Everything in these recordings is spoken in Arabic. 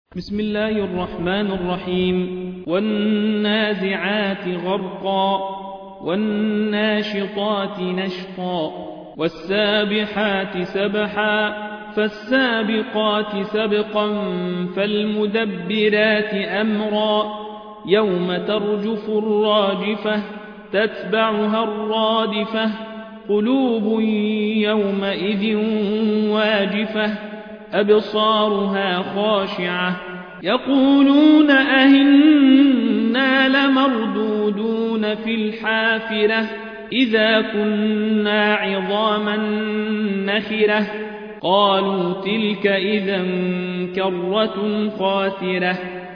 بسم الله الرحمن الرحيم. والنازعات غرقا والناشطات نشطا والسابحات سبحا فالسابقات سبقا فالمدبرات أمرا يوم ترجف الراجفة تتبعها الرادفة قلوب يومئذ واجفة أبصارها خاشعة يقولون أهنا لمردودون في الحافرة إذا كنا عظاما نخرة قالوا تلك إذا كرة خاسرة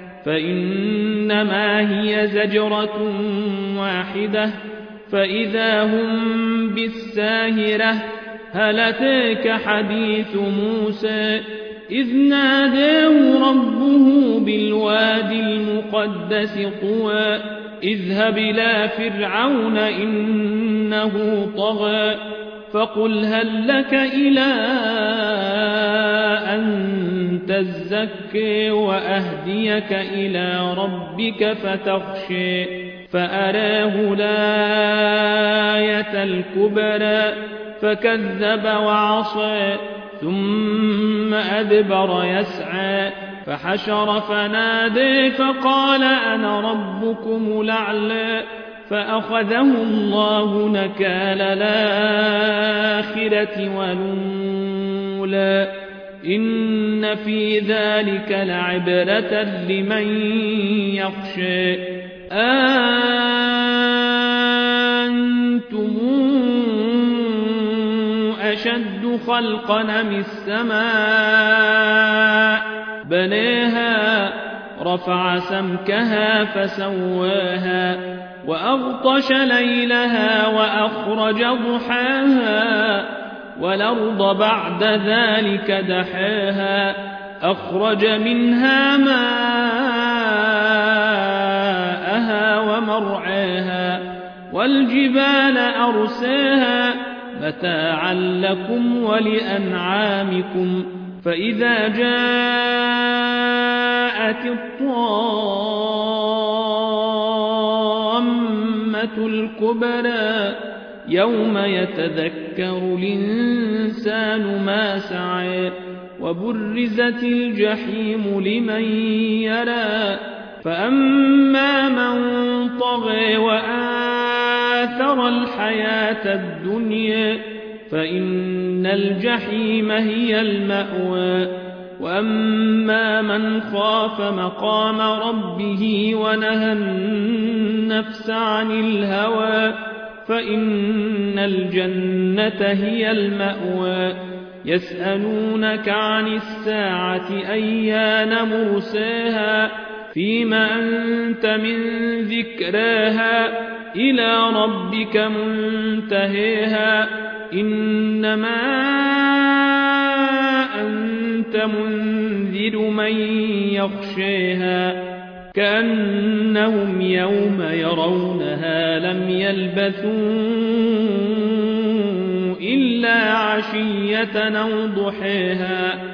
فإنما هي زجرة واحدة فإذا هم بالساهرة هل أتاك حديث موسى إذ ناداه ربه بالوادي المقدس طوى اذهب إلى فرعون إنه طغى فقل هل لك إلى أن تزكي وأهديك إلى ربك فتخشي فأراه الآية الكبرى فكذب وعصى ثم أدبر يسعى فحشر فنادي فقال أنا ربكم الأعلى فأخذه الله نكال الآخرة والأولى إن في ذلك لعبرة لمن يخشى أنتم أشد خلقا أم السماء بناها رفع سمكها فسواها وأغطش ليلها وأخرج ضحاها والأرض بعد ذلك دحاها أخرج منها ماءها ومرعاها والجبال أرساها متاعا لكم ولأنعامكم فإذا جاءت الطامة الكبرى يوم يتذكر الإنسان ما سعى وبرزت الجحيم لمن يرى فأما من طغى وآثر الحياة الدنيا فإن الجحيم هي المأوى وأما من خاف مقام ربه ونهى النفس عن الهوى فإن الجنة هي المأوى يسألونك عن الساعة أيان مرساها فيما أنت من ذكراها إلى ربك منتهيها إنما أنت منذر من يخشيها كأنهم يوم يرونها لم يلبثوا إلا عشية أو ضحيها